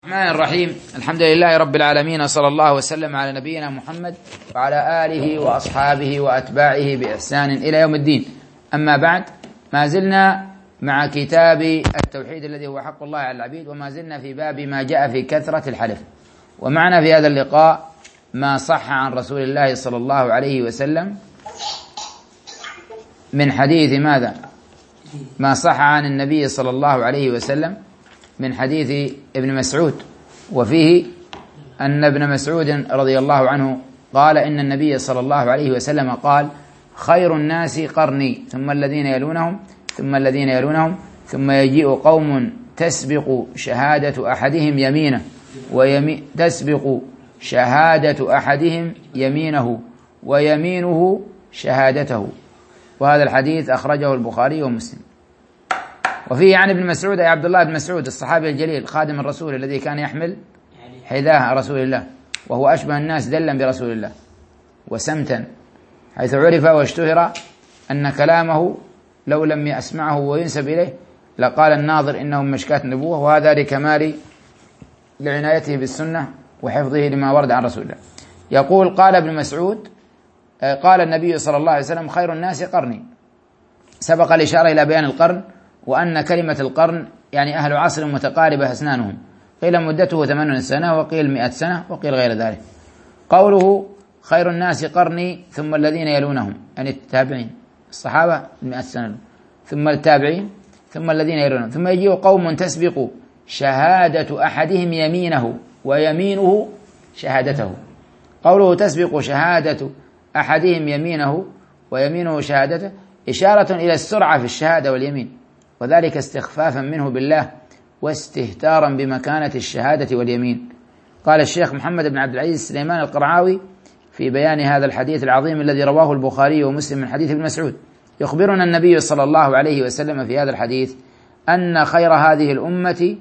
الرحمن الرحيم. الحمد لله رب العالمين، صلى الله وسلم على نبينا محمد وعلى آله وأصحابه وأتباعه بإحسان إلى يوم الدين. أما بعد، ما زلنا مع كتاب التوحيد الذي هو حق الله على العبيد، وما زلنا في باب ما جاء في كثرة الحلف. ومعنا في هذا اللقاء ما صح عن رسول الله صلى الله عليه وسلم من حديث ماذا؟ ما صح عن النبي صلى الله عليه وسلم من حديث ابن مسعود، وفيه أن ابن مسعود رضي الله عنه قال: إن النبي صلى الله عليه وسلم قال: خير الناس قرني، ثم الذين يلونهم، ثم الذين يلونهم، ثم يجيء قوم تسبق شهادة أحدهم يمينه تسبق شهادة أحدهم يمينه ويمينه شهادته. وهذا الحديث أخرجه البخاري ومسلم. وفيه عن ابن مسعود، أي عبد الله بن مسعود الصحابي الجليل خادم الرسول الذي كان يحمل حذاء رسول الله، وهو أشبه الناس دلا برسول الله وسمتا، حيث عرف واشتهر أن كلامه لو لم يسمعه وينسب إليه لقال الناظر إنه مشكاة النبوة، وهذا لكمال لعنايته بالسنة وحفظه لما ورد عن رسول الله. يقول: قال ابن مسعود: قال النبي صلى الله عليه وسلم: خير الناس قرني. سبق الإشارة إلى بيان القرن، وأن كلمة القرن يعني أهل عصر متقاربة أسنانهم، قيل مدته 80 سنة، وقيل 100 سنة، وقيل غير ذلك. قوله خير الناس قرني ثم الذين يلونهم، يعني التابعين، الصحابة 100 سنة، ثم التابعين، ثم الذين يلونهم، ثم يجيء قوم تسبق شهادة أحدهم يمينه ويمينه شهادته. قوله تسبق شهادة أحدهم يمينه ويمينه شهادته إشارة إلى السرعة في الشهادة واليمين، وذلك استخفافا منه بالله واستهتارا بمكانة الشهادة واليمين. قال الشيخ محمد بن عبد العزيز سليمان القرعاوي في بيان هذا الحديث العظيم الذي رواه البخاري ومسلم من حديث ابن مسعود: يخبرنا النبي صلى الله عليه وسلم في هذا الحديث أن خير هذه الأمة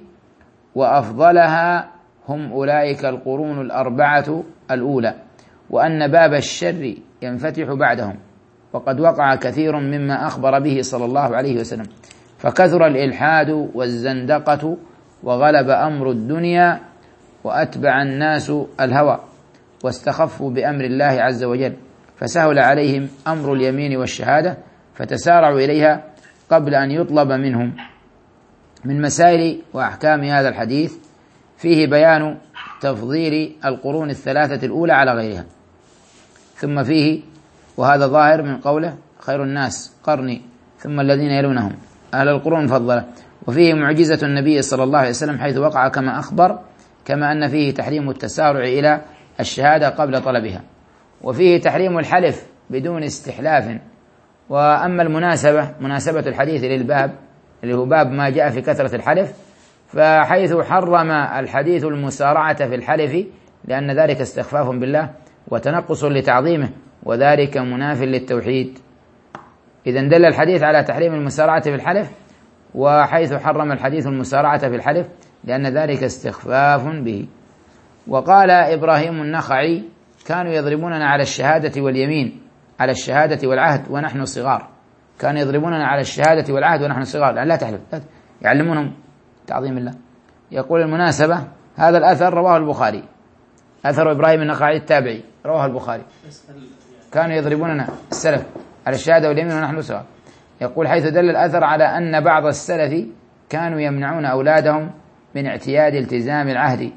وأفضلها هم أولئك القرون الأربعة الأولى، وأن باب الشر ينفتح بعدهم، وقد وقع كثير مما أخبر به صلى الله عليه وسلم، فكثر الإلحاد والزندقة، وغلب أمر الدنيا، وأتبع الناس الهوى، واستخفوا بأمر الله عز وجل، فسهل عليهم أمر اليمين والشهادة، فتسارعوا إليها قبل أن يطلب منهم. من مسائل وأحكام هذا الحديث فيه بيان تفضيل القرون الثلاثة الأولى على غيرها، ثم فيه، وهذا ظاهر من قوله خير الناس قرني ثم الذين يلونهم، أهل القرون المفضلة. وفيه معجزة النبي صلى الله عليه وسلم حيث وقع كما أخبر، كما أن فيه تحريم التسارع إلى الشهادة قبل طلبها، وفيه تحريم الحلف بدون استحلاف. وأما مناسبة الحديث للباب اللي هو باب ما جاء في كثرة الحلف، فحيث حرم الحديث المسارعة في الحلف لأن ذلك استخفاف بالله وتنقص لتعظيمه، وذلك مناف للتوحيد. إذن دل الحديث على تحريم المسارعة في الحلف، وحيث حرم الحديث المسارعة في الحلف لأن ذلك استخفاف به. وقال إبراهيم النخعي: كانوا يضربوننا على الشهادة واليمين، على الشهادة والعهد ونحن صغار. كانوا يضربوننا على الشهادة والعهد ونحن صغار، لأن لا تحلف، يعلمونهم تعظيم الله. يقول المناسبة: هذا الأثر رواه البخاري، أثر إبراهيم النخعي التابعي رواه البخاري، كانوا يضربوننا السلف على الشهادة واليمين ونحن صغار. يقول: حيث دل الأثر على أن بعض السلف كانوا يمنعون أولادهم من اعتياد التزام العهد،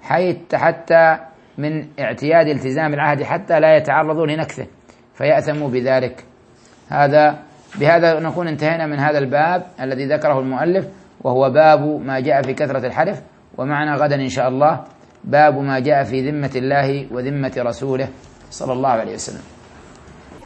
حتى من اعتياد التزام العهد حتى لا يتعرضوا لنكثه فيأثموا بذلك. بهذا نكون انتهينا من هذا الباب الذي ذكره المؤلف، وهو باب ما جاء في كثرة الحلف. ومعنا غدا إن شاء الله باب ما جاء في ذمة الله وذمة رسوله صلى الله عليه وسلم.